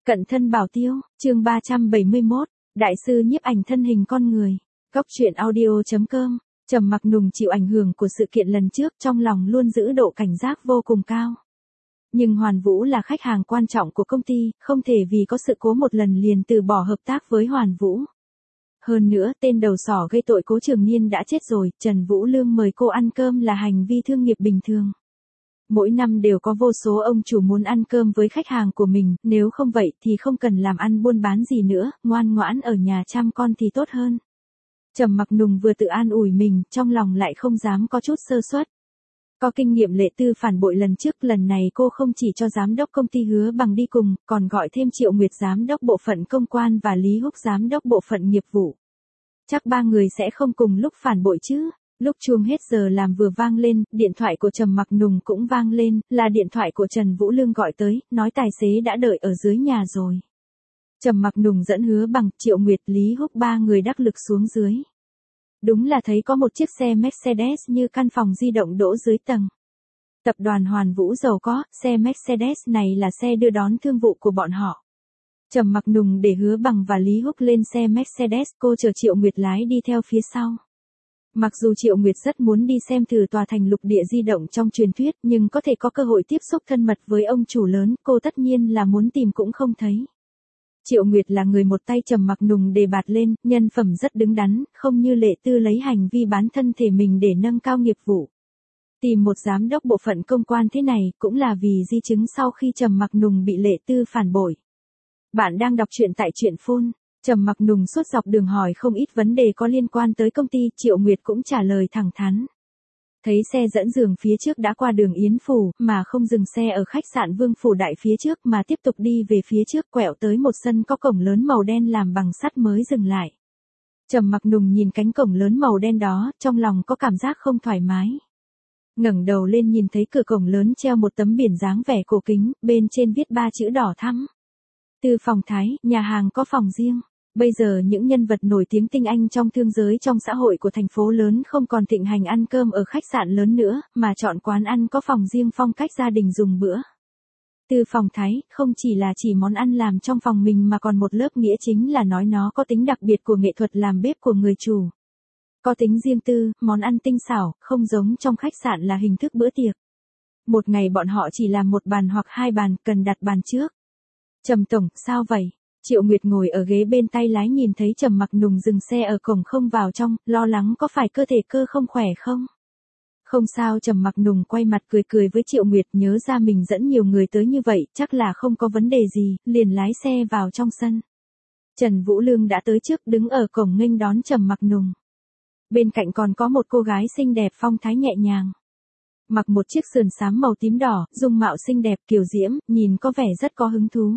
Cận thân bảo tiêu, chương 371, Đại sư nhiếp ảnh thân hình con người. Góc truyện audio.com. Trầm Mặc Nùng chịu ảnh hưởng của sự kiện lần trước, trong lòng luôn giữ độ cảnh giác vô cùng cao. Nhưng Hoàn Vũ là khách hàng quan trọng của công ty, không thể vì có sự cố một lần liền từ bỏ hợp tác với Hoàn Vũ. Hơn nữa, tên đầu sỏ gây tội Cố Trường Niên đã chết rồi, Trần Vũ Lương mời cô ăn cơm là hành vi thương nghiệp bình thường. Mỗi năm đều có vô số ông chủ muốn ăn cơm với khách hàng của mình, nếu không vậy thì không cần làm ăn buôn bán gì nữa, ngoan ngoãn ở nhà chăm con thì tốt hơn. Trầm Mặc Nùng vừa tự an ủi mình, trong lòng lại không dám có chút sơ suất. Có kinh nghiệm Lệ Tư phản bội lần trước, lần này cô không chỉ cho giám đốc công ty Hứa Bằng đi cùng, còn gọi thêm Triệu Nguyệt giám đốc bộ phận công quan và Lý Húc giám đốc bộ phận nghiệp vụ. Chắc ba người sẽ không cùng lúc phản bội chứ. Lúc chuông hết giờ làm vừa vang lên, điện thoại của Trầm Mặc Nùng cũng vang lên, là điện thoại của Trần Vũ Lương gọi tới, nói tài xế đã đợi ở dưới nhà rồi. Trầm Mặc Nùng dẫn Hứa Bằng, Triệu Nguyệt, Lý Húc ba người đắc lực xuống dưới. Đúng là thấy có một chiếc xe Mercedes như căn phòng di động đỗ dưới tầng. Tập đoàn Hoàn Vũ giàu có, xe Mercedes này là xe đưa đón thương vụ của bọn họ. Trầm Mặc Nùng để Hứa Bằng và Lý Húc lên xe Mercedes, cô chờ Triệu Nguyệt lái đi theo phía sau. Mặc dù Triệu Nguyệt rất muốn đi xem thử tòa thành lục địa di động trong truyền thuyết, nhưng có thể có cơ hội tiếp xúc thân mật với ông chủ lớn, cô tất nhiên là muốn tìm cũng không thấy. Triệu Nguyệt là người một tay Trầm Mặc Nùng đề bạt lên, nhân phẩm rất đứng đắn, không như Lệ Tư lấy hành vi bán thân thể mình để nâng cao nghiệp vụ. Tìm một giám đốc bộ phận công quan thế này, cũng là vì di chứng sau khi Trầm Mặc Nùng bị Lệ Tư phản bội. Bạn đang đọc truyện tại truyện Phone. Trầm Mặc Nùng suốt dọc đường hỏi không ít vấn đề có liên quan tới công ty, Triệu Nguyệt cũng trả lời thẳng thắn. Thấy xe dẫn giường phía trước đã qua đường Yến Phủ, mà không dừng xe ở khách sạn Vương Phủ Đại phía trước mà tiếp tục đi về phía trước, quẹo tới một sân có cổng lớn màu đen làm bằng sắt mới dừng lại. Trầm Mặc Nùng nhìn cánh cổng lớn màu đen đó, trong lòng có cảm giác không thoải mái. Ngẩng đầu lên nhìn thấy cửa cổng lớn treo một tấm biển dáng vẻ cổ kính, bên trên viết 3 chữ đỏ thắm. Tư Phòng Thái, nhà hàng có phòng riêng. Bây giờ những nhân vật nổi tiếng tinh anh trong thương giới trong xã hội của thành phố lớn không còn thịnh hành ăn cơm ở khách sạn lớn nữa, mà chọn quán ăn có phòng riêng phong cách gia đình dùng bữa. Tư Phòng Thái, không chỉ là chỉ món ăn làm trong phòng mình mà còn một lớp nghĩa chính là nói nó có tính đặc biệt của nghệ thuật làm bếp của người chủ. Có tính riêng tư, món ăn tinh xảo, không giống trong khách sạn là hình thức bữa tiệc. Một ngày bọn họ chỉ làm một bàn hoặc 2 bàn, cần đặt bàn trước. Trầm tổng, sao vậy? Triệu Nguyệt ngồi ở ghế bên tay lái nhìn thấy Trầm Mặc Nùng dừng xe ở cổng không vào trong, lo lắng có phải cơ thể cơ không khỏe không? Không sao, Trầm Mặc Nùng quay mặt cười cười với Triệu Nguyệt, nhớ ra mình dẫn nhiều người tới như vậy, chắc là không có vấn đề gì, liền lái xe vào trong sân. Trần Vũ Lương đã tới trước, đứng ở cổng nghênh đón Trầm Mặc Nùng. Bên cạnh còn có một cô gái xinh đẹp phong thái nhẹ nhàng. Mặc một chiếc sườn xám màu tím đỏ, dung mạo xinh đẹp kiều diễm, nhìn có vẻ rất có hứng thú.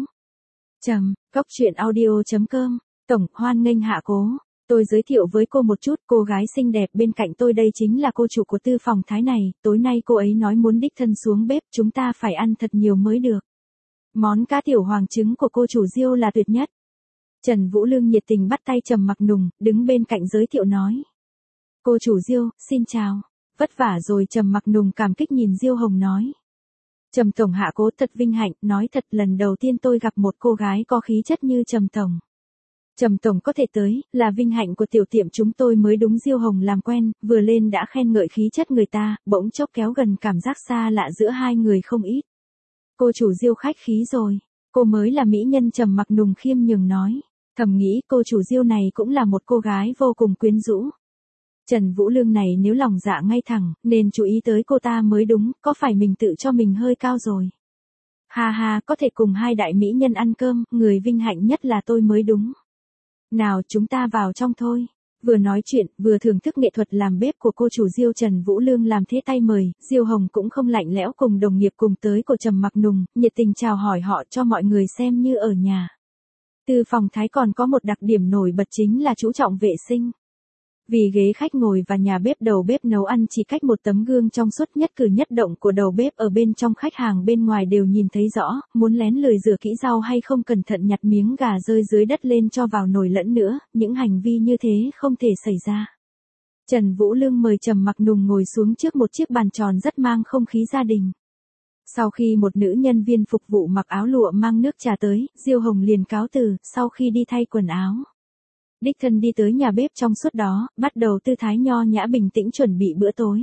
Góc truyện audio.com. Tổng, hoan nghênh hạ Cố. Tôi giới thiệu với cô một chút, cô gái xinh đẹp bên cạnh tôi đây chính là cô chủ của Tư Phòng Thái này, tối nay cô ấy nói muốn đích thân xuống bếp, chúng ta phải ăn thật nhiều mới được. Món cá tiểu hoàng trứng của cô chủ Diêu là tuyệt nhất. Trần Vũ Lương nhiệt tình bắt tay Trầm Mặc Nùng, đứng bên cạnh giới thiệu nói. Cô chủ Diêu, xin chào. Vất vả rồi, Trầm Mặc Nùng cảm kích nhìn Diêu Hồng nói. Trầm tổng hạ Cố thật vinh hạnh, nói thật lần đầu tiên tôi gặp một cô gái có khí chất như Trầm tổng. Trầm tổng có thể tới, là vinh hạnh của tiểu tiệm chúng tôi mới đúng. Diêu Hồng làm quen, vừa lên đã khen ngợi khí chất người ta, bỗng chốc kéo gần cảm giác xa lạ giữa hai người không ít. Cô chủ Diêu khách khí rồi, cô mới là mỹ nhân. Trầm Mặc Nùng khiêm nhường nói, thầm nghĩ cô chủ Diêu này cũng là một cô gái vô cùng quyến rũ. Trần Vũ Lương này nếu lòng dạ ngay thẳng, nên chú ý tới cô ta mới đúng, có phải mình tự cho mình hơi cao rồi. Ha ha, có thể cùng hai đại mỹ nhân ăn cơm, người vinh hạnh nhất là tôi mới đúng. Nào chúng ta vào trong thôi. Vừa nói chuyện, vừa thưởng thức nghệ thuật làm bếp của cô chủ Diêu. Trần Vũ Lương làm thế tay mời, Diêu Hồng cũng không lạnh lẽo cùng đồng nghiệp cùng tới của Trầm Mặc Nùng, nhiệt tình chào hỏi họ cho mọi người xem như ở nhà. Tư Phòng Thái còn có một đặc điểm nổi bật chính là chú trọng vệ sinh. Vì ghế khách ngồi và nhà bếp đầu bếp nấu ăn chỉ cách một tấm gương trong suốt, nhất cử nhất động của đầu bếp ở bên trong khách hàng bên ngoài đều nhìn thấy rõ, muốn lén lười rửa kỹ rau hay không cẩn thận nhặt miếng gà rơi dưới đất lên cho vào nồi lẫn nữa, những hành vi như thế không thể xảy ra. Trần Vũ Lương mời Trầm Mặc Nùng ngồi xuống trước một chiếc bàn tròn rất mang không khí gia đình. Sau khi một nữ nhân viên phục vụ mặc áo lụa mang nước trà tới, Diêu Hồng liền cáo từ, sau khi đi thay quần áo. Đích thân đi tới nhà bếp trong suốt đó, bắt đầu tư thái nho nhã bình tĩnh chuẩn bị bữa tối.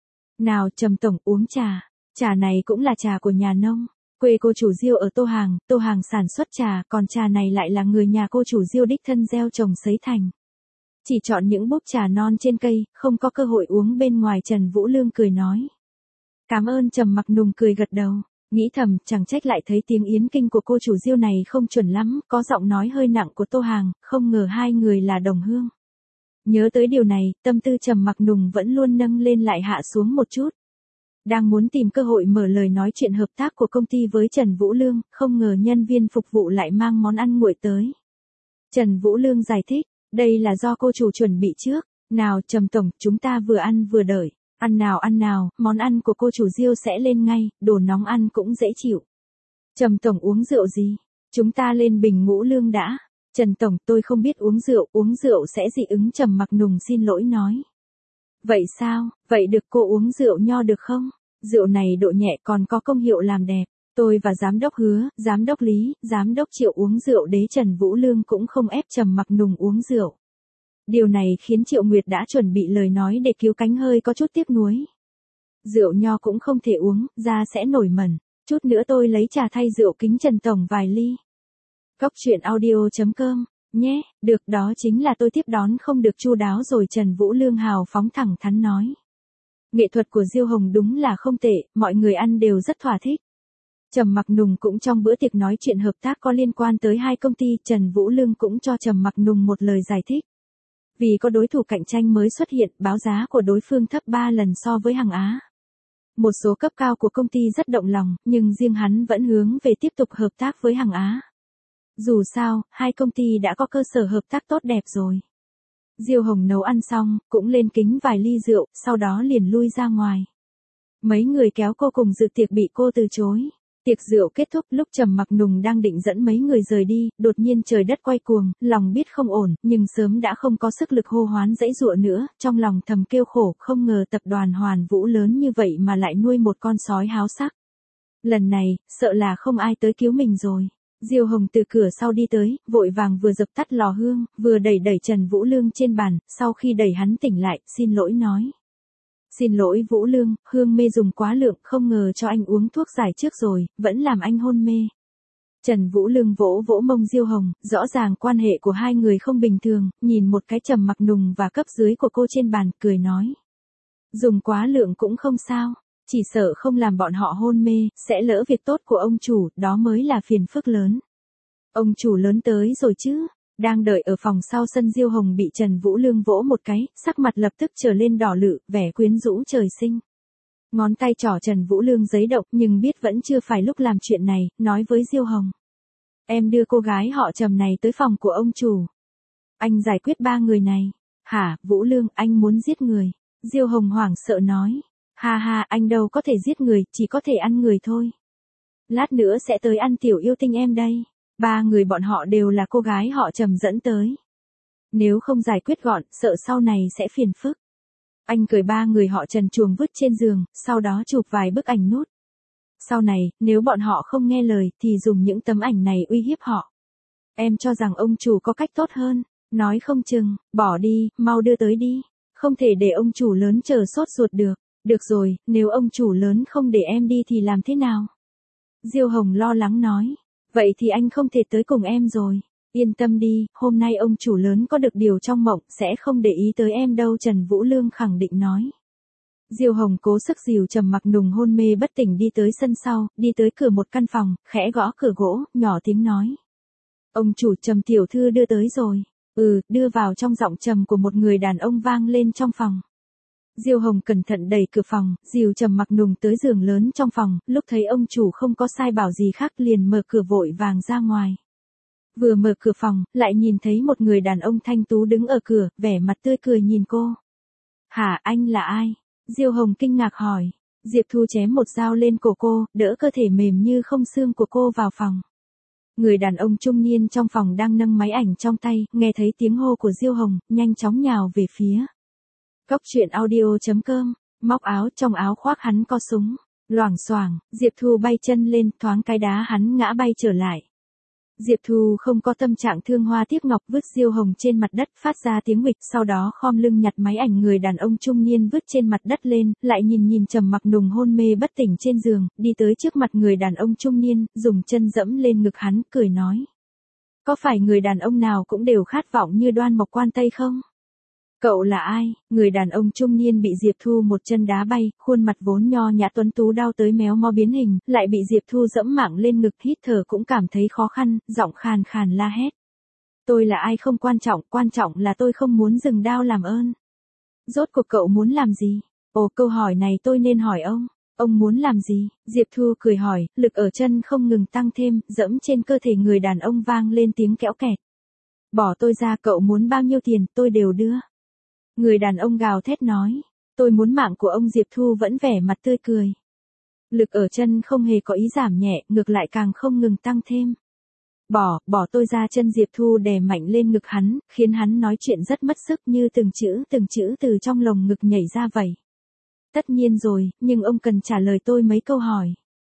Nào Trầm tổng uống trà, trà này cũng là trà của nhà nông. Quê cô chủ Diêu ở Tô Hàng sản xuất trà, còn trà này lại là người nhà cô chủ Diêu đích thân gieo trồng sấy thành. Chỉ chọn những búp trà non trên cây, không có cơ hội uống bên ngoài. Trần Vũ Lương cười nói. Cảm ơn. Trầm Mặc Nùng cười gật đầu, nghĩ thầm, chẳng trách lại thấy tiếng yến kinh của cô chủ Diêu này không chuẩn lắm, có giọng nói hơi nặng của Tô Hàng, không ngờ hai người là đồng hương. Nhớ tới điều này, tâm tư Trầm Mặc Nùng vẫn luôn nâng lên lại hạ xuống một chút. Đang muốn tìm cơ hội mở lời nói chuyện hợp tác của công ty với Trần Vũ Lương, không ngờ nhân viên phục vụ lại mang món ăn nguội tới. Trần Vũ Lương giải thích, đây là do cô chủ chuẩn bị trước. Nào Trầm tổng, chúng ta vừa ăn vừa đợi. Ăn nào, món ăn của cô chủ Diêu sẽ lên ngay, đồ nóng ăn cũng dễ chịu. Trầm tổng uống rượu gì? Chúng ta lên bình ngũ lương đã. Trần tổng, tôi không biết uống rượu sẽ dị ứng. Trầm Mặc Nùng xin lỗi nói. Vậy sao, vậy được, cô uống rượu nho được không? Rượu này độ nhẹ còn có công hiệu làm đẹp. Tôi và giám đốc Hứa, giám đốc Lý, giám đốc Triệu uống rượu đế. Trần Vũ Lương cũng không ép Trầm Mặc Nùng uống rượu. Điều này khiến Triệu Nguyệt đã chuẩn bị lời nói để cứu cánh hơi có chút tiếc nuối. Rượu nho cũng không thể uống, da sẽ nổi mẩn. Chút nữa tôi lấy trà thay rượu kính Trần tổng vài ly. Cóc truyện audio.com, nhé, được, đó chính là tôi tiếp đón không được chu đáo rồi. Trần Vũ Lương hào phóng thẳng thắn nói. Nghệ thuật của Diêu Hồng đúng là không tệ, mọi người ăn đều rất thỏa thích. Trầm Mặc Nùng cũng trong bữa tiệc nói chuyện hợp tác có liên quan tới hai công ty. Trần Vũ Lương cũng cho Trầm Mặc Nùng một lời giải thích. Vì có đối thủ cạnh tranh mới xuất hiện, báo giá của đối phương thấp 3 lần so với Hằng Á. Một số cấp cao của công ty rất động lòng, nhưng riêng hắn vẫn hướng về tiếp tục hợp tác với Hằng Á. Dù sao, hai công ty đã có cơ sở hợp tác tốt đẹp rồi. Diêu Hồng nấu ăn xong, cũng lên kính vài ly rượu, sau đó liền lui ra ngoài. Mấy người kéo cô cùng dự tiệc bị cô từ chối. Tiệc rượu kết thúc, lúc Trầm Mặc Nùng đang định dẫn mấy người rời đi, đột nhiên trời đất quay cuồng, lòng biết không ổn, nhưng sớm đã không có sức lực hô hoán dãy dụa nữa, trong lòng thầm kêu khổ, không ngờ tập đoàn Hoàn Vũ lớn như vậy mà lại nuôi một con sói háo sắc. Lần này, sợ là không ai tới cứu mình rồi. Diêu Hồng từ cửa sau đi tới, vội vàng vừa dập tắt lò hương, vừa đẩy Trần Vũ Lương trên bàn, sau khi đẩy hắn tỉnh lại, xin lỗi nói. Xin lỗi Vũ Lương, hương mê dùng quá lượng, không ngờ cho anh uống thuốc giải trước rồi, vẫn làm anh hôn mê. Trần Vũ Lương vỗ vỗ mông Diêu Hồng, rõ ràng quan hệ của hai người không bình thường, nhìn một cái Trầm Mặc Nùng và cấp dưới của cô trên bàn, cười nói. Dùng quá lượng cũng không sao, chỉ sợ không làm bọn họ hôn mê, sẽ lỡ việc tốt của ông chủ, đó mới là phiền phức lớn. Ông chủ lớn tới rồi chứ? Đang đợi ở phòng sau sân, Diêu Hồng bị Trần Vũ Lương vỗ một cái, sắc mặt lập tức trở lên đỏ lự, vẻ quyến rũ trời sinh. Ngón tay trỏ Trần Vũ Lương giấy động, nhưng biết vẫn chưa phải lúc làm chuyện này, nói với Diêu Hồng. Em đưa cô gái họ Trầm này tới phòng của ông chủ. Anh giải quyết 3 người này. Hả, Vũ Lương, anh muốn giết người. Diêu Hồng hoảng sợ nói. Ha ha, anh đâu có thể giết người, chỉ có thể ăn người thôi. Lát nữa sẽ tới ăn tiểu yêu tinh em đây. 3 người bọn họ đều là cô gái họ Trầm dẫn tới. Nếu không giải quyết gọn, sợ sau này sẽ phiền phức. Anh cởi 3 người họ Trần chuồng vứt trên giường, sau đó chụp vài bức ảnh nút. Sau này, nếu bọn họ không nghe lời, thì dùng những tấm ảnh này uy hiếp họ. Em cho rằng ông chủ có cách tốt hơn. Nói không chừng, bỏ đi, mau đưa tới đi. Không thể để ông chủ lớn chờ sốt ruột được. Được rồi, nếu ông chủ lớn không để em đi thì làm thế nào? Diêu Hồng lo lắng nói. Vậy thì anh không thể tới cùng em rồi. Yên tâm đi, hôm nay ông chủ lớn có được điều trong mộng, sẽ không để ý tới em đâu. Trần Vũ Lương khẳng định nói. Diêu Hồng cố sức dìu Trầm Mặc Nùng hôn mê bất tỉnh đi tới sân sau, đi tới cửa một căn phòng, khẽ gõ cửa gỗ, nhỏ tiếng nói. Ông chủ, Trầm tiểu thư đưa tới rồi. Đưa vào. Trong giọng trầm của một người đàn ông vang lên trong phòng. Diêu Hồng cẩn thận đẩy cửa phòng, dìu Trầm Mặc Nùng tới giường lớn trong phòng, lúc thấy ông chủ không có sai bảo gì khác liền mở cửa vội vàng ra ngoài. Vừa mở cửa phòng, lại nhìn thấy một người đàn ông thanh tú đứng ở cửa, vẻ mặt tươi cười nhìn cô. Hả, anh là ai? Diêu Hồng kinh ngạc hỏi. Diệp Thu chém một dao lên cổ cô, đỡ cơ thể mềm như không xương của cô vào phòng. Người đàn ông trung niên trong phòng đang nâng máy ảnh trong tay, nghe thấy tiếng hô của Diêu Hồng, nhanh chóng nhào về phía. Cóc truyện audio.com, móc áo, trong áo khoác hắn có súng. Loảng xoảng, Diệp Thu bay chân lên, thoáng cái đá hắn ngã bay trở lại. Diệp Thu không có tâm trạng thương hoa tiếc ngọc, vứt diêu hồng trên mặt đất, phát ra tiếng nguịch, sau đó khom lưng nhặt máy ảnh người đàn ông trung niên vứt trên mặt đất lên, lại nhìn Trầm Mặc Nùng hôn mê bất tỉnh trên giường, đi tới trước mặt người đàn ông trung niên, dùng chân dẫm lên ngực hắn, cười nói. Có phải người đàn ông nào cũng đều khát vọng như Đoan Mộc Quan Tây không? Cậu là ai? Người đàn ông trung niên bị Diệp Thu một chân đá bay, khuôn mặt vốn nho nhã tuấn tú đau tới méo mó biến hình, lại bị Diệp Thu dẫm mạng lên ngực, hít thở cũng cảm thấy khó khăn, giọng khàn khàn la hét. Tôi là ai không quan trọng là tôi không muốn dừng đao làm ơn. Rốt cuộc cậu muốn làm gì? Ồ, câu hỏi này tôi nên hỏi ông. Ông muốn làm gì? Diệp Thu cười hỏi, lực ở chân không ngừng tăng thêm, dẫm trên cơ thể người đàn ông vang lên tiếng kẽo kẹt. Bỏ tôi ra, cậu muốn bao nhiêu tiền, tôi đều đưa. Người đàn ông gào thét nói, tôi muốn mạng của ông. Diệp Thu vẫn vẻ mặt tươi cười. Lực ở chân không hề có ý giảm nhẹ, ngược lại càng không ngừng tăng thêm. Bỏ tôi ra. Chân Diệp Thu đè mạnh lên ngực hắn, khiến hắn nói chuyện rất mất sức, như từng chữ từ trong lồng ngực nhảy ra vậy. Tất nhiên rồi, nhưng ông cần trả lời tôi mấy câu hỏi.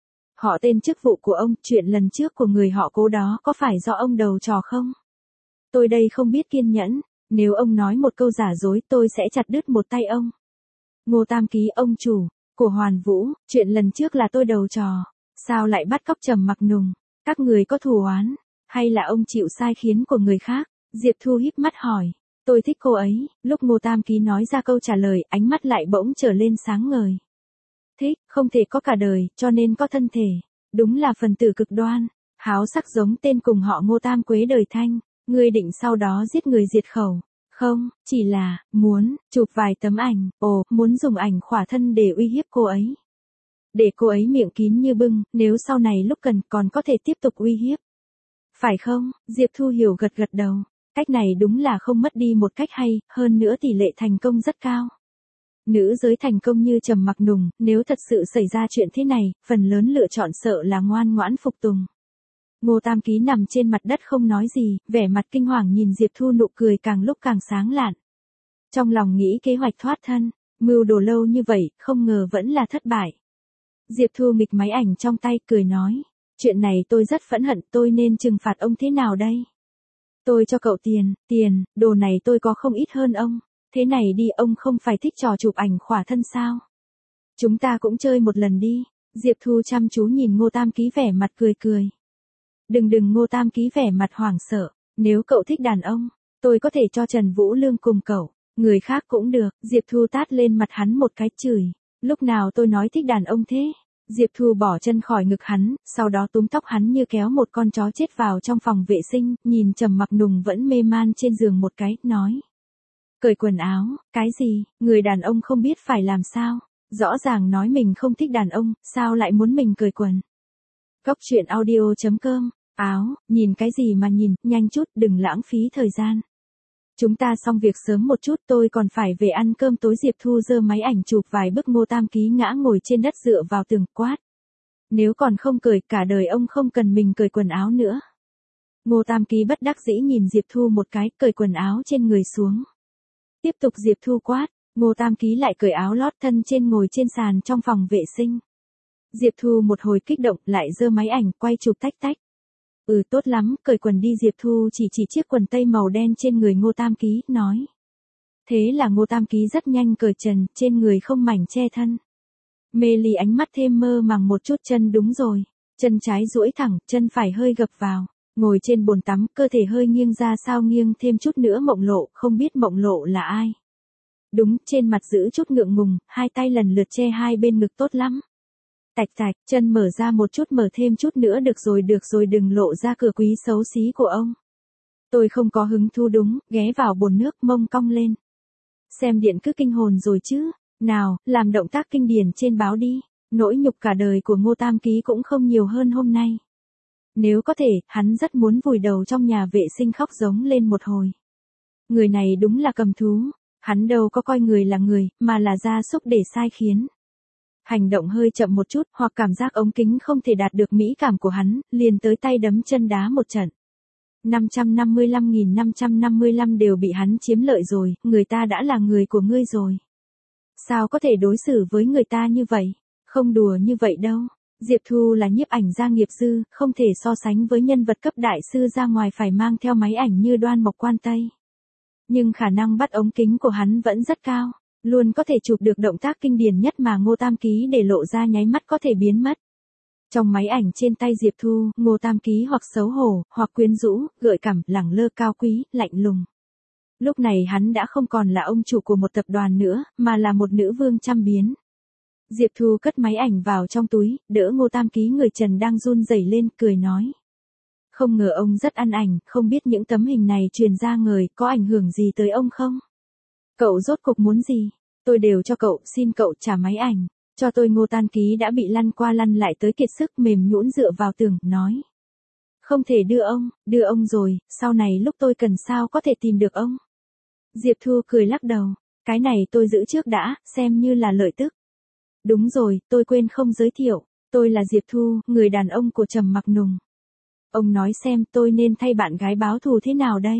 Họ tên chức vụ của ông, chuyện lần trước của người họ Cố đó có phải do ông đầu trò không? Tôi đây không biết kiên nhẫn, nếu ông nói một câu giả dối tôi sẽ chặt đứt một tay ông. Ngô Tam Ký, ông chủ của Hoàn Vũ, chuyện lần trước là tôi đầu trò, sao lại bắt cóc Trầm Mặc Nùng? Các người có thù oán, hay là ông chịu sai khiến của người khác? Diệp Thu híp mắt hỏi. Tôi thích cô ấy. Lúc Ngô Tam Ký nói ra câu trả lời, ánh mắt lại bỗng trở lên sáng ngời. Thích, không thể có cả đời, cho nên có thân thể. Đúng là phần tử cực đoan, háo sắc giống tên cùng họ Ngô Tam Quế đời Thanh. Ngươi định sau đó giết người diệt khẩu. Không, chỉ là, muốn, chụp vài tấm ảnh, muốn dùng ảnh khỏa thân để uy hiếp cô ấy. Để cô ấy miệng kín như bưng, nếu sau này lúc cần còn có thể tiếp tục uy hiếp. Phải không? Diệp Thu hiểu gật đầu. Cách này đúng là không mất đi một cách hay, hơn nữa tỷ lệ thành công rất cao. Nữ giới thành công như Trầm Mặc Nùng, nếu thật sự xảy ra chuyện thế này, phần lớn lựa chọn sợ là ngoan ngoãn phục tùng. Ngô Tam Ký nằm trên mặt đất không nói gì, vẻ mặt kinh hoàng nhìn Diệp Thu, nụ cười càng lúc càng sáng lạn. Trong lòng nghĩ kế hoạch thoát thân, mưu đồ lâu như vậy, không ngờ vẫn là thất bại. Diệp Thu nghịch máy ảnh trong tay, cười nói, chuyện này tôi rất phẫn hận, tôi nên trừng phạt ông thế nào đây? Tôi cho cậu tiền, đồ này tôi có không ít hơn ông. Thế này đi, ông không phải thích trò chụp ảnh khỏa thân sao? Chúng ta cũng chơi một lần đi. Diệp Thu chăm chú nhìn Ngô Tam Ký vẻ mặt cười. Đừng, Ngô Tam Ký vẻ mặt hoảng sợ. Nếu cậu thích đàn ông, tôi có thể cho Trần Vũ Lương cùng cậu. Người khác cũng được. Diệp Thu tát lên mặt hắn một cái, chửi. Lúc nào tôi nói thích đàn ông thế? Diệp Thu bỏ chân khỏi ngực hắn, sau đó túm tóc hắn như kéo một con chó chết vào trong phòng vệ sinh, nhìn Trầm Mặc Nùng vẫn mê man trên giường một cái, nói. Cởi quần áo, cái gì, người đàn ông không biết phải làm sao, rõ ràng nói mình không thích đàn ông, sao lại muốn mình cởi quần. Góc truyện audio.com, áo, nhìn cái gì mà nhìn, nhanh chút, đừng lãng phí thời gian. Chúng ta xong việc sớm một chút, tôi còn phải về ăn cơm tối. Diệp Thu giơ máy ảnh chụp vài bức Ngô Tam Ký ngã ngồi trên đất dựa vào tường, quát. Nếu còn không cởi, cả đời ông không cần mình cởi quần áo nữa. Ngô Tam Ký bất đắc dĩ nhìn Diệp Thu một cái, cởi quần áo trên người xuống. Tiếp tục. Diệp Thu quát, Ngô Tam Ký lại cởi áo lót thân trên, ngồi trên sàn trong phòng vệ sinh. Diệp Thu một hồi kích động, lại giơ máy ảnh quay chụp tách. Tốt lắm, cởi quần đi. Diệp Thu chỉ chiếc quần tây màu đen trên người Ngô Tam Ký, nói. Thế là Ngô Tam Ký rất nhanh cởi trần, trên người không mảnh che thân. Mê ly ánh mắt thêm mơ màng một chút. Chân, đúng rồi, chân trái duỗi thẳng, chân phải hơi gập vào, ngồi trên bồn tắm, cơ thể hơi nghiêng ra. Sao nghiêng thêm chút nữa Mộng Lộ, không biết Mộng Lộ là ai? Đúng, trên mặt giữ chút ngượng ngùng, hai tay lần lượt che hai bên ngực, tốt lắm. Tạch, chân mở ra một chút, mở thêm chút nữa, được rồi, đừng lộ ra cửa quý xấu xí của ông. Tôi không có hứng thú. Đúng, ghé vào bồn nước, mông cong lên. Xem điện cứ kinh hồn rồi chứ. Nào, làm động tác kinh điển trên báo đi. Nỗi nhục cả đời của Ngô Tam Ký cũng không nhiều hơn hôm nay. Nếu có thể, hắn rất muốn vùi đầu trong nhà vệ sinh khóc giống lên một hồi. Người này đúng là cầm thú. Hắn đâu có coi người là người, mà là gia súc để sai khiến. Hành động hơi chậm một chút, hoặc cảm giác ống kính không thể đạt được mỹ cảm của hắn, liền tới tay đấm chân đá một trận. 555.555 đều bị hắn chiếm lợi rồi, người ta đã là người của ngươi rồi. Sao có thể đối xử với người ta như vậy? Không đùa như vậy đâu. Diệp Thu là nhiếp ảnh gia nghiệp dư, không thể so sánh với nhân vật cấp đại sư ra ngoài phải mang theo máy ảnh như Đoan Mộc Quan Tây. Nhưng khả năng bắt ống kính của hắn vẫn rất cao, luôn có thể chụp được động tác kinh điển nhất mà Ngô Tam Ký để lộ ra nháy mắt có thể biến mất. Trong máy ảnh trên tay Diệp Thu, Ngô Tam Ký hoặc xấu hổ, hoặc quyến rũ, gợi cảm, lẳng lơ cao quý, lạnh lùng. Lúc này hắn đã không còn là ông chủ của một tập đoàn nữa, mà là một nữ vương trăm biến. Diệp Thu cất máy ảnh vào trong túi, đỡ Ngô Tam Ký người trần đang run rẩy lên, cười nói. Không ngờ ông rất ăn ảnh, không biết những tấm hình này truyền ra người có ảnh hưởng gì tới ông không? Cậu rốt cuộc muốn gì? Tôi đều cho cậu, xin cậu trả máy ảnh. Cho tôi. Ngô Tam Ký đã bị lăn qua lăn lại tới kiệt sức, mềm nhũn dựa vào tường, nói. Không thể đưa ông rồi, sau này lúc tôi cần sao có thể tìm được ông. Diệp Thu cười lắc đầu, cái này tôi giữ trước đã, xem như là lợi tức. Đúng rồi, tôi quên không giới thiệu, tôi là Diệp Thu, người đàn ông của Trầm Mặc Nùng. Ông nói xem tôi nên thay bạn gái báo thù thế nào đây?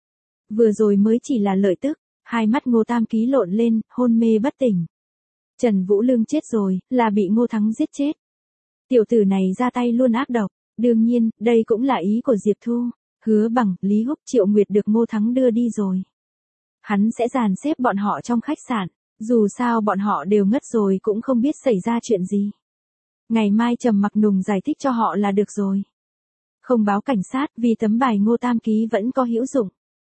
Vừa rồi mới chỉ là lợi tức, hai mắt Ngô Tam Ký lộn lên, hôn mê bất tỉnh. Trần Vũ Lương chết rồi, là bị Ngô Thắng giết chết. Tiểu tử này ra tay luôn ác độc, đương nhiên, đây cũng là ý của Diệp Thu. Hứa Bằng, Lý Húc, Triệu Nguyệt được Ngô Thắng đưa đi rồi. Hắn sẽ dàn xếp bọn họ trong khách sạn, dù sao bọn họ đều ngất rồi cũng không biết xảy ra chuyện gì. Ngày mai Trầm Mặc Nùng giải thích cho họ là được rồi. Không báo cảnh sát vì tấm bài Ngô Tam Ký vẫn có hữu dụng.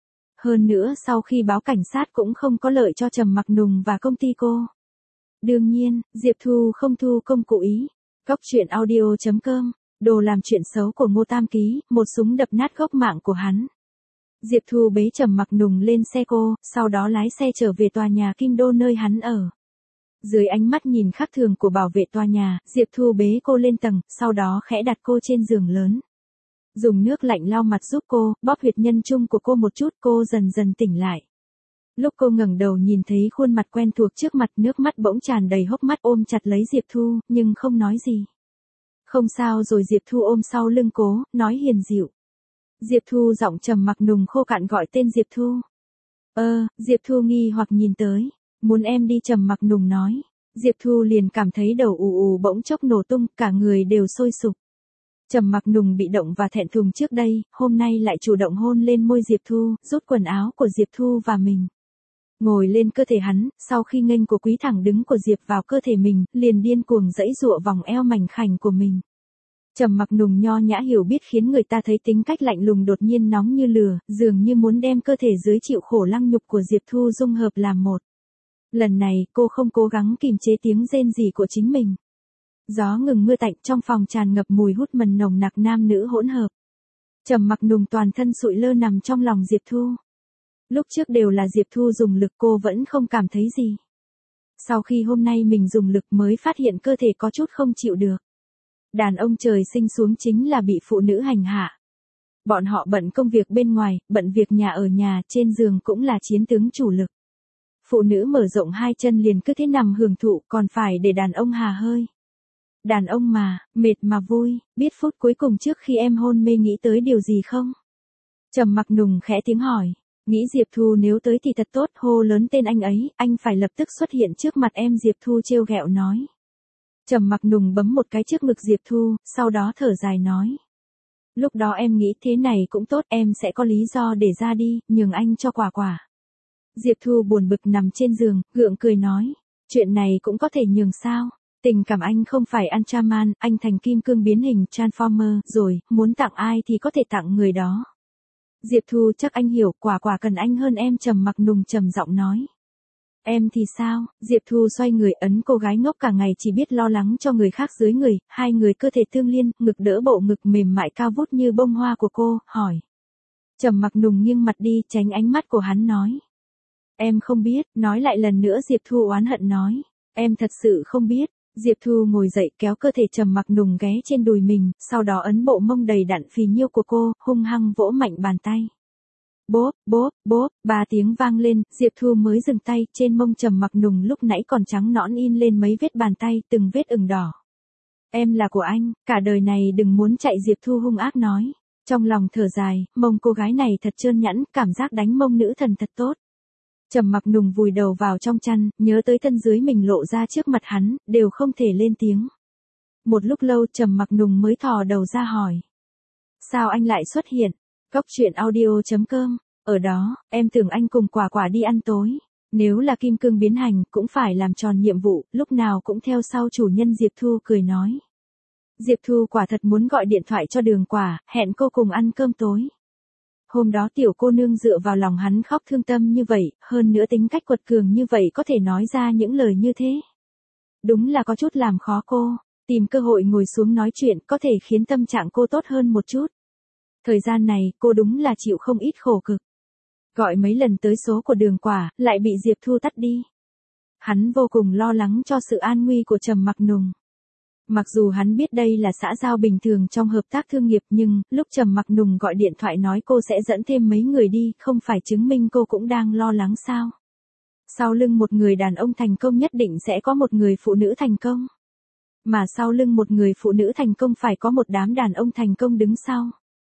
Hơn nữa sau khi báo cảnh sát cũng không có lợi cho Trầm Mặc Nùng và công ty cô. Đương nhiên, Diệp Thu không thu công cụ ý. Góc truyện audio.com, đồ làm chuyện xấu của Ngô Tam Ký, một súng đập nát gốc mạng của hắn. Diệp Thu bế Trầm Mặc Nùng lên xe cô, sau đó lái xe trở về tòa nhà kinh đô nơi hắn ở. Dưới ánh mắt nhìn khác thường của bảo vệ tòa nhà, Diệp Thu bế cô lên tầng, sau đó khẽ đặt cô trên giường lớn. Dùng nước lạnh lau mặt giúp cô, bóp huyệt nhân trung của cô một chút, cô dần dần tỉnh lại. Lúc cô ngẩng đầu nhìn thấy khuôn mặt quen thuộc trước mặt, nước mắt bỗng tràn đầy hốc mắt, ôm chặt lấy Diệp Thu, nhưng không nói gì. Không sao rồi. Diệp Thu ôm sau lưng cố, nói hiền dịu. Diệp Thu giọng Trầm Mặc Nùng khô cạn gọi tên Diệp Thu. Diệp Thu nghi hoặc nhìn tới. Muốn em đi. Trầm Mặc Nùng nói. Diệp Thu liền cảm thấy đầu ù ù bỗng chốc nổ tung, cả người đều sôi sục. Trầm Mặc Nùng bị động và thẹn thùng trước đây, hôm nay lại chủ động hôn lên môi Diệp Thu, rút quần áo của Diệp Thu và mình. Ngồi lên cơ thể hắn, sau khi nghênh của quý thẳng đứng của Diệp vào cơ thể mình, liền điên cuồng giãy giụa vòng eo mảnh khảnh của mình. Trầm Mặc Nùng nho nhã hiểu biết khiến người ta thấy tính cách lạnh lùng đột nhiên nóng như lửa, dường như muốn đem cơ thể dưới chịu khổ lăng nhục của Diệp Thu dung hợp làm một. Lần này, cô không cố gắng kìm chế tiếng rên rỉ của chính mình. Gió ngừng mưa tạnh, trong phòng tràn ngập mùi hút mần nồng nặc nam nữ hỗn hợp. Trầm Mặc Nùng toàn thân sụi lơ nằm trong lòng Diệp Thu. Lúc trước đều là Diệp Thu dùng lực, cô vẫn không cảm thấy gì. Sau khi hôm nay mình dùng lực mới phát hiện cơ thể có chút không chịu được. Đàn ông trời sinh xuống chính là bị phụ nữ hành hạ. Bọn họ bận công việc bên ngoài, bận việc nhà ở nhà, trên giường cũng là chiến tướng chủ lực. Phụ nữ mở rộng hai chân liền cứ thế nằm hưởng thụ, còn phải để đàn ông hà hơi. Đàn ông mà, mệt mà vui, biết phút cuối cùng trước khi em hôn mê nghĩ tới điều gì không? Trầm Mặc Nùng khẽ tiếng hỏi. Nghĩ Diệp Thu nếu tới thì thật tốt, hô lớn tên anh ấy, anh phải lập tức xuất hiện trước mặt em. Diệp Thu trêu ghẹo nói. Trầm Mặc Nùng bấm một cái trước ngực Diệp Thu, sau đó thở dài nói. Lúc đó em nghĩ thế này cũng tốt, em sẽ có lý do để ra đi, nhường anh cho quả quả. Diệp Thu buồn bực nằm trên giường, gượng cười nói. Chuyện này cũng có thể nhường sao? Tình cảm anh không phải Ultraman, anh thành kim cương biến hình Transformer rồi, muốn tặng ai thì có thể tặng người đó. Diệp Thu chắc anh hiểu, quả quả cần anh hơn em. Trầm Mặc Nùng trầm giọng nói. Em thì sao? Diệp Thu xoay người ấn cô gái ngốc cả ngày chỉ biết lo lắng cho người khác dưới người, hai người cơ thể tương liên, ngực đỡ bộ ngực mềm mại cao vút như bông hoa của cô, hỏi. Trầm Mặc Nùng nghiêng mặt đi, tránh ánh mắt của hắn nói. Em không biết, nói lại lần nữa. Diệp Thu oán hận nói. Em thật sự không biết. Diệp Thu ngồi dậy kéo cơ thể Trầm Mặc Nùng ghé trên đùi mình, sau đó ấn bộ mông đầy đặn phì nhiêu của cô, hung hăng vỗ mạnh bàn tay. Bốp, bốp, bốp, 3 tiếng vang lên, Diệp Thu mới dừng tay, trên mông Trầm Mặc Nùng lúc nãy còn trắng nõn in lên mấy vết bàn tay, từng vết ửng đỏ. Em là của anh, cả đời này đừng muốn chạy. Diệp Thu hung ác nói. Trong lòng thở dài, mông cô gái này thật trơn nhẵn, cảm giác đánh mông nữ thần thật tốt. Trầm Mặc Nùng vùi đầu vào trong chăn, nhớ tới thân dưới mình lộ ra trước mặt hắn, đều không thể lên tiếng. Một lúc lâu Trầm Mặc Nùng mới thò đầu ra hỏi. Sao anh lại xuất hiện? Cốc truyện audio.com, ở đó, em tưởng anh cùng Quả Quả đi ăn tối. Nếu là kim cương biến hành, cũng phải làm tròn nhiệm vụ, lúc nào cũng theo sau chủ nhân. Diệp Thu cười nói. Diệp Thu quả thật muốn gọi điện thoại cho Đường Quả, hẹn cô cùng ăn cơm tối. Hôm đó tiểu cô nương dựa vào lòng hắn khóc thương tâm như vậy, hơn nữa tính cách quật cường như vậy có thể nói ra những lời như thế. Đúng là có chút làm khó cô, tìm cơ hội ngồi xuống nói chuyện có thể khiến tâm trạng cô tốt hơn một chút. Thời gian này, cô đúng là chịu không ít khổ cực. Gọi mấy lần tới số của Đường Quả, lại bị Diệp Thu tắt đi. Hắn vô cùng lo lắng cho sự an nguy của Trầm Mặc Nùng. Mặc dù hắn biết đây là xã giao bình thường trong hợp tác thương nghiệp nhưng, lúc Trầm Mặc Nùng gọi điện thoại nói cô sẽ dẫn thêm mấy người đi, không phải chứng minh cô cũng đang lo lắng sao? Sau lưng một người đàn ông thành công nhất định sẽ có một người phụ nữ thành công. Mà sau lưng một người phụ nữ thành công phải có một đám đàn ông thành công đứng sau.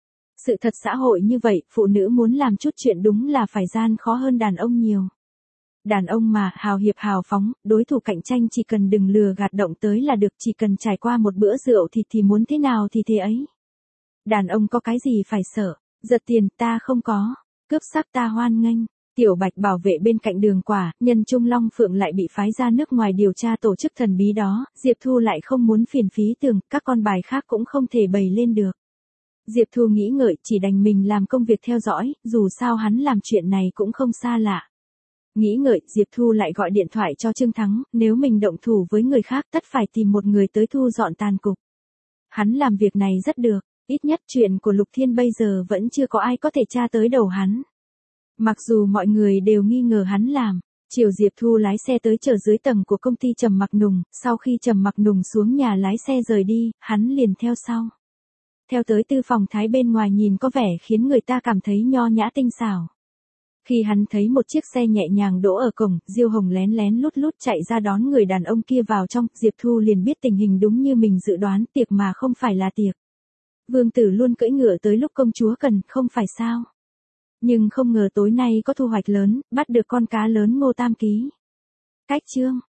Sự thật xã hội như vậy, phụ nữ muốn làm chút chuyện đúng là phải gian khó hơn đàn ông nhiều. Đàn ông mà, hào hiệp hào phóng, đối thủ cạnh tranh chỉ cần đừng lừa gạt động tới là được, chỉ cần trải qua một bữa rượu thì muốn thế nào thì thế ấy. Đàn ông có cái gì phải sợ, giật tiền ta không có, cướp sắc ta hoan nghênh. Tiểu Bạch bảo vệ bên cạnh Đường Quả, nhân Trung Long Phượng lại bị phái ra nước ngoài điều tra tổ chức thần bí đó, Diệp Thu lại không muốn phiền phí tưởng, các con bài khác cũng không thể bày lên được. Diệp Thu nghĩ ngợi, chỉ đành mình làm công việc theo dõi, dù sao hắn làm chuyện này cũng không xa lạ. Nghĩ ngợi, Diệp Thu lại gọi điện thoại cho Trương Thắng, nếu mình động thủ với người khác tất phải tìm một người tới thu dọn tàn cục. Hắn làm việc này rất được, ít nhất chuyện của Lục Thiên bây giờ vẫn chưa có ai có thể tra tới đầu hắn. Mặc dù mọi người đều nghi ngờ hắn làm, chiều Diệp Thu lái xe tới chờ dưới tầng của công ty Trầm Mặc Nùng, sau khi Trầm Mặc Nùng xuống nhà lái xe rời đi, hắn liền theo sau. Theo tới tư phòng thái bên ngoài nhìn có vẻ khiến người ta cảm thấy nho nhã tinh xảo. Khi hắn thấy một chiếc xe nhẹ nhàng đỗ ở cổng, Diêu Hồng lén lén lút lút chạy ra đón người đàn ông kia vào trong, Diệp Thu liền biết tình hình đúng như mình dự đoán, tiệc mà không phải là tiệc. Vương Tử luôn cưỡi ngựa tới lúc công chúa cần, không phải sao? Nhưng không ngờ tối nay có thu hoạch lớn, bắt được con cá lớn Ngô Tam Ký. Cách chương